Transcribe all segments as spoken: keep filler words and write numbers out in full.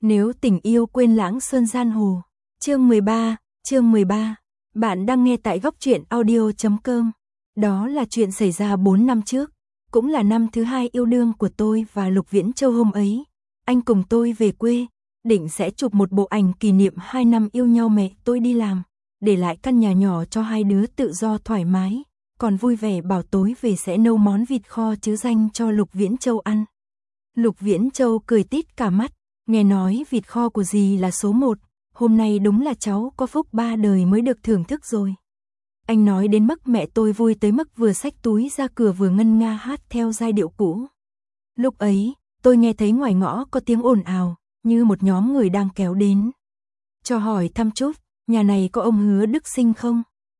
Nếu tình yêu quên lãng sơn gian hồ. Chương mười ba, chương mười ba. Bạn đang nghe tại góc truyện audio chấm com. Đó là chuyện xảy ra bốn năm trước, cũng là năm thứ hai yêu đương của tôi và Lục Viễn Châu hôm ấy. Anh cùng tôi về quê, định sẽ chụp một bộ ảnh kỷ niệm hai năm yêu nhau. Mẹ tôi đi làm, để lại căn nhà nhỏ cho hai đứa tự do thoải mái, còn vui vẻ bảo tối về sẽ nấu món vịt kho chứa danh cho Lục Viễn Châu ăn. Lục Viễn Châu cười tít cả mắt, nghe nói vịt kho của dì là số một, hôm nay đúng là cháu có phúc ba đời mới được thưởng thức rồi. Anh nói đến mức mẹ tôi vui tới mức vừa xách túi ra cửa vừa ngân nga hát theo giai điệu cũ. Lúc ấy, tôi nghe thấy ngoài ngõ có tiếng ồn ào, như một nhóm người đang kéo đến. Cho hỏi thăm chút, nhà này có ông Hứa Đức Sinh không?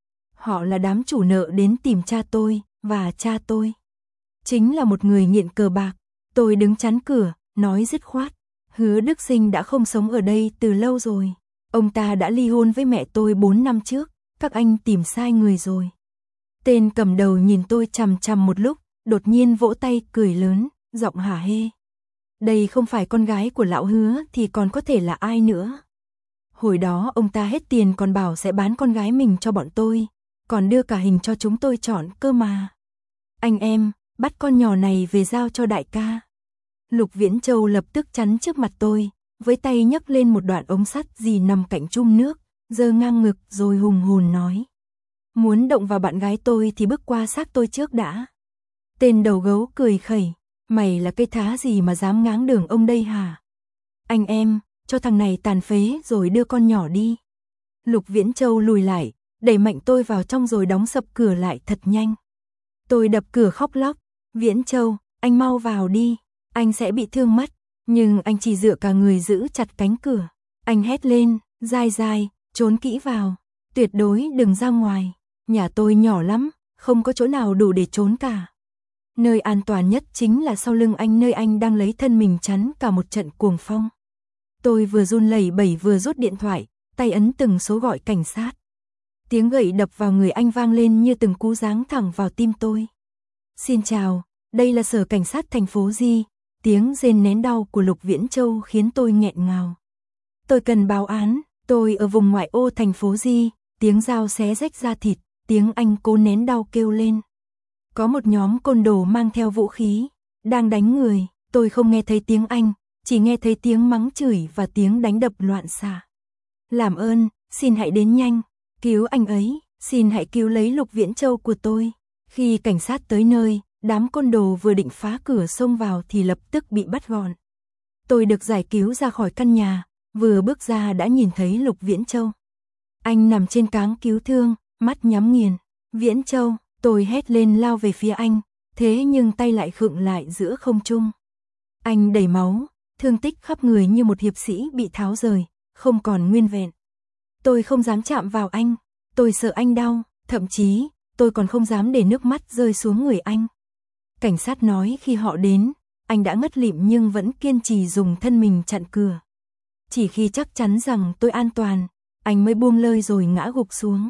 Họ là đám chủ nợ đến tìm cha tôi, và cha tôi chính là một người nghiện cờ bạc. Tôi đứng chắn cửa, nói dứt khoát, Hứa Đức Sinh đã không sống ở đây từ lâu rồi. Ông ta đã ly hôn với mẹ tôi bốn năm trước, các anh tìm sai người rồi. Tên cầm đầu nhìn tôi chằm chằm một lúc, đột nhiên vỗ tay cười lớn, giọng hả hê. Đây không phải con gái của lão Hứa thì còn có thể là ai nữa. Hồi đó ông ta hết tiền còn bảo sẽ bán con gái mình cho bọn tôi, còn đưa cả hình cho chúng tôi chọn cơ mà. Anh em, bắt con nhỏ này về giao cho đại ca. Lục Viễn Châu lập tức chắn trước mặt tôi, với tay nhấc lên một đoạn ống sắt gì nằm cạnh chum nước, giơ ngang ngực rồi hùng hồn nói. Muốn động vào bạn gái tôi thì bước qua xác tôi trước đã. Tên đầu gấu cười khẩy, mày là cây thá gì mà dám ngáng đường ông đây hả? Anh em, cho thằng này tàn phế rồi đưa con nhỏ đi. Lục Viễn Châu lùi lại, đẩy mạnh tôi vào trong rồi đóng sập cửa lại thật nhanh. Tôi đập cửa khóc lóc, Viễn Châu, anh mau vào đi, anh sẽ bị thương mất. Nhưng anh chỉ dựa cả người giữ chặt cánh cửa. Anh hét lên, dai dai, trốn kỹ vào, tuyệt đối đừng ra ngoài. Nhà tôi nhỏ lắm, không có chỗ nào đủ để trốn cả. Nơi an toàn nhất chính là sau lưng anh, nơi anh đang lấy thân mình chắn cả một trận cuồng phong. Tôi vừa run lẩy bẩy vừa rút điện thoại, tay ấn từng số gọi cảnh sát. Tiếng gậy đập vào người anh vang lên như từng cú giáng thẳng vào tim tôi. Xin chào, đây là sở cảnh sát thành phố Di. Tiếng rên nén đau của Lục Viễn Châu khiến tôi nghẹn ngào. Tôi cần báo án, tôi ở vùng ngoại ô thành phố Di. Tiếng dao xé rách da thịt, tiếng anh cố nén đau kêu lên. Có một nhóm côn đồ mang theo vũ khí, đang đánh người. Tôi không nghe thấy tiếng anh, chỉ nghe thấy tiếng mắng chửi và tiếng đánh đập loạn xạ. Làm ơn, xin hãy đến nhanh, cứu anh ấy, xin hãy cứu lấy Lục Viễn Châu của tôi. Khi cảnh sát tới nơi, đám côn đồ vừa định phá cửa xông vào thì lập tức bị bắt gọn. Tôi được giải cứu ra khỏi căn nhà, vừa bước ra đã nhìn thấy Lục Viễn Châu. Anh nằm trên cáng cứu thương, mắt nhắm nghiền. Viễn Châu, tôi hét lên lao về phía anh, thế nhưng tay lại khựng lại giữa không trung. Anh đầy máu, thương tích khắp người như một hiệp sĩ bị tháo rời, không còn nguyên vẹn. Tôi không dám chạm vào anh, tôi sợ anh đau, thậm chí tôi còn không dám để nước mắt rơi xuống người anh. Cảnh sát nói khi họ đến, anh đã ngất lịm nhưng vẫn kiên trì dùng thân mình chặn cửa. Chỉ khi chắc chắn rằng tôi an toàn, anh mới buông lơi rồi ngã gục xuống.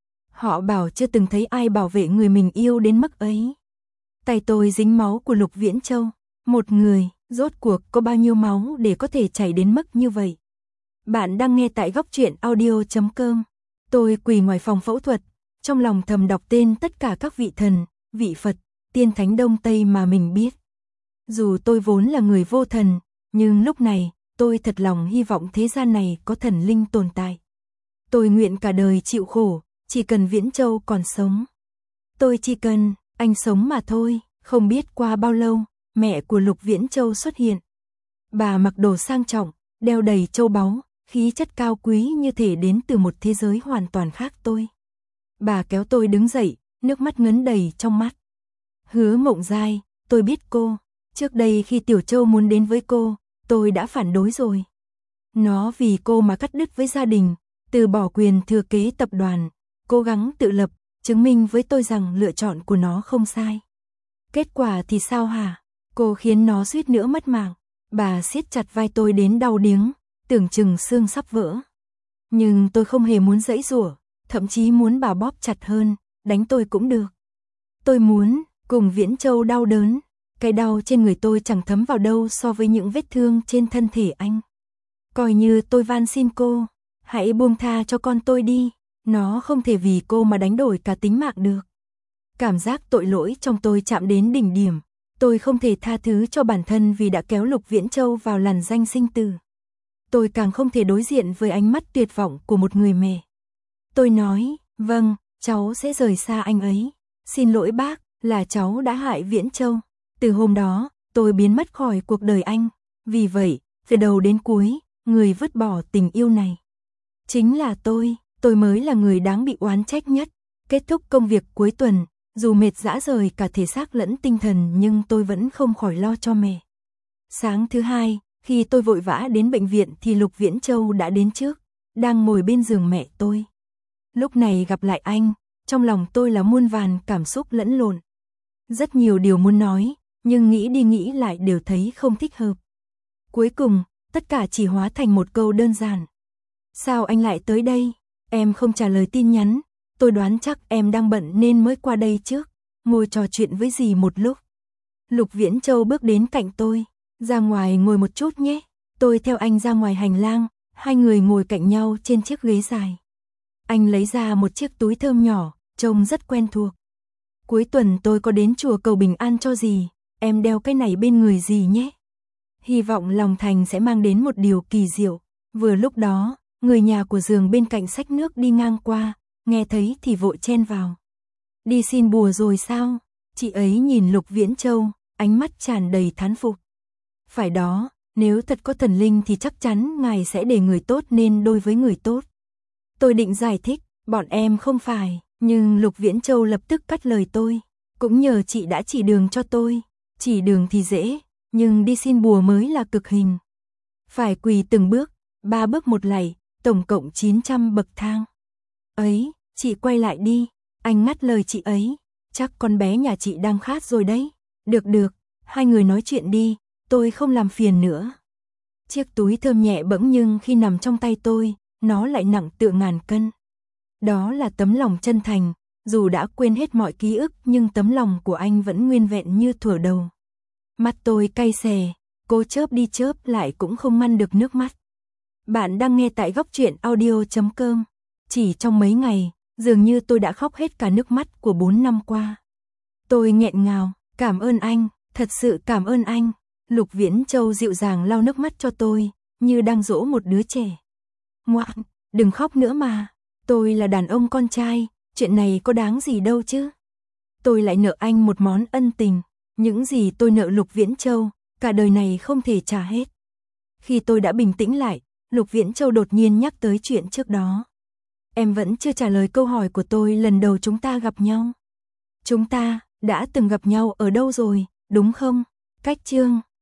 Họ bảo chưa từng thấy ai bảo vệ người mình yêu đến mức ấy. Tay tôi dính máu của Lục Viễn Châu. Một người, rốt cuộc có bao nhiêu máu để có thể chảy đến mức như vậy? Bạn đang nghe tại góc truyện audio chấm com. Tôi quỳ ngoài phòng phẫu thuật, trong lòng thầm đọc tên tất cả các vị thần, vị Phật, tiên thánh Đông Tây mà mình biết. Dù tôi vốn là người vô thần, nhưng lúc này, tôi thật lòng hy vọng thế gian này có thần linh tồn tại. Tôi nguyện cả đời chịu khổ, chỉ cần Viễn Châu còn sống. Tôi chỉ cần anh sống mà thôi. Không biết qua bao lâu, mẹ của Lục Viễn Châu xuất hiện. Bà mặc đồ sang trọng, đeo đầy châu báu, khí chất cao quý như thể đến từ một thế giới hoàn toàn khác tôi. Bà kéo tôi đứng dậy, nước mắt ngấn đầy trong mắt. Hứa Mộng Giai, tôi biết cô. Trước đây khi Tiểu Châu muốn đến với cô, tôi đã phản đối rồi. Nó vì cô mà cắt đứt với gia đình, từ bỏ quyền thừa kế tập đoàn, cố gắng tự lập, chứng minh với tôi rằng lựa chọn của nó không sai. Kết quả thì sao hả? Cô khiến nó suýt nữa mất mạng. Bà siết chặt vai tôi đến đau điếng, tưởng chừng xương sắp vỡ. Nhưng tôi không hề muốn giãy giụa, thậm chí muốn bà bóp chặt hơn, đánh tôi cũng được. Tôi muốn cùng Viễn Châu đau đớn, cái đau trên người tôi chẳng thấm vào đâu so với những vết thương trên thân thể anh. Coi như tôi van xin cô, hãy buông tha cho con tôi đi, nó không thể vì cô mà đánh đổi cả tính mạng được. Cảm giác tội lỗi trong tôi chạm đến đỉnh điểm, tôi không thể tha thứ cho bản thân vì đã kéo Lục Viễn Châu vào lằn ranh sinh tử. Tôi càng không thể đối diện với ánh mắt tuyệt vọng của một người mẹ. Tôi nói, vâng, cháu sẽ rời xa anh ấy. Xin lỗi bác, là cháu đã hại Viễn Châu. Từ hôm đó, tôi biến mất khỏi cuộc đời anh. Vì vậy, từ đầu đến cuối, người vứt bỏ tình yêu này chính là tôi. Tôi mới là người đáng bị oán trách nhất. Kết thúc công việc cuối tuần, dù mệt rã rời cả thể xác lẫn tinh thần nhưng tôi vẫn không khỏi lo cho mẹ. Sáng thứ hai, khi tôi vội vã đến bệnh viện thì Lục Viễn Châu đã đến trước, đang ngồi bên giường mẹ tôi. Lúc này gặp lại anh, trong lòng tôi là muôn vàn cảm xúc lẫn lộn. Rất nhiều điều muốn nói, nhưng nghĩ đi nghĩ lại đều thấy không thích hợp. Cuối cùng, tất cả chỉ hóa thành một câu đơn giản. Sao anh lại tới đây? Em không trả lời tin nhắn, tôi đoán chắc em đang bận nên mới qua đây trước, ngồi trò chuyện với dì một lúc. Lục Viễn Châu bước đến cạnh tôi, ra ngoài ngồi một chút nhé. Tôi theo anh ra ngoài hành lang, hai người ngồi cạnh nhau trên chiếc ghế dài. Anh lấy ra một chiếc túi thơm nhỏ, trông rất quen thuộc. Cuối tuần tôi có đến chùa cầu bình an cho dì, em đeo cái này bên người dì nhé. Hy vọng lòng thành sẽ mang đến một điều kỳ diệu. Vừa lúc đó, người nhà của giường bên cạnh xách nước đi ngang qua, nghe thấy thì vội chen vào. Đi xin bùa rồi sao? Chị ấy nhìn Lục Viễn Châu, ánh mắt tràn đầy thán phục. Phải đó, nếu thật có thần linh thì chắc chắn ngài sẽ để người tốt nên đối với người tốt. Tôi định giải thích, bọn em không phải, nhưng Lục Viễn Châu lập tức cắt lời tôi. Cũng nhờ chị đã chỉ đường cho tôi. Chỉ đường thì dễ, nhưng đi xin bùa mới là cực hình. Phải quỳ từng bước, ba bước một lạy, tổng cộng chín trăm bậc thang. Ấy, chị quay lại đi, anh ngắt lời chị ấy. Chắc con bé nhà chị đang khát rồi đấy. Được được, hai người nói chuyện đi, tôi không làm phiền nữa. Chiếc túi thơm nhẹ bẫng nhưng khi nằm trong tay tôi, nó lại nặng tựa ngàn cân. Đó là tấm lòng chân thành, dù đã quên hết mọi ký ức nhưng tấm lòng của anh vẫn nguyên vẹn như thuở đầu. Mắt tôi cay xè, cố chớp đi chớp lại cũng không ngăn được nước mắt. Bạn đang nghe tại góc truyện audio chấm com. Chỉ trong mấy ngày, dường như tôi đã khóc hết cả nước mắt của bốn năm qua. Tôi nghẹn ngào, cảm ơn anh, thật sự cảm ơn anh. Lục Viễn Châu dịu dàng lau nước mắt cho tôi, như đang dỗ một đứa trẻ. Ngoan, đừng khóc nữa mà, tôi là đàn ông con trai, chuyện này có đáng gì đâu chứ. Tôi lại nợ anh một món ân tình, những gì tôi nợ Lục Viễn Châu, cả đời này không thể trả hết. Khi tôi đã bình tĩnh lại, Lục Viễn Châu đột nhiên nhắc tới chuyện trước đó. Em vẫn chưa trả lời câu hỏi của tôi lần đầu chúng ta gặp nhau. Chúng ta đã từng gặp nhau ở đâu rồi, đúng không? Cách chương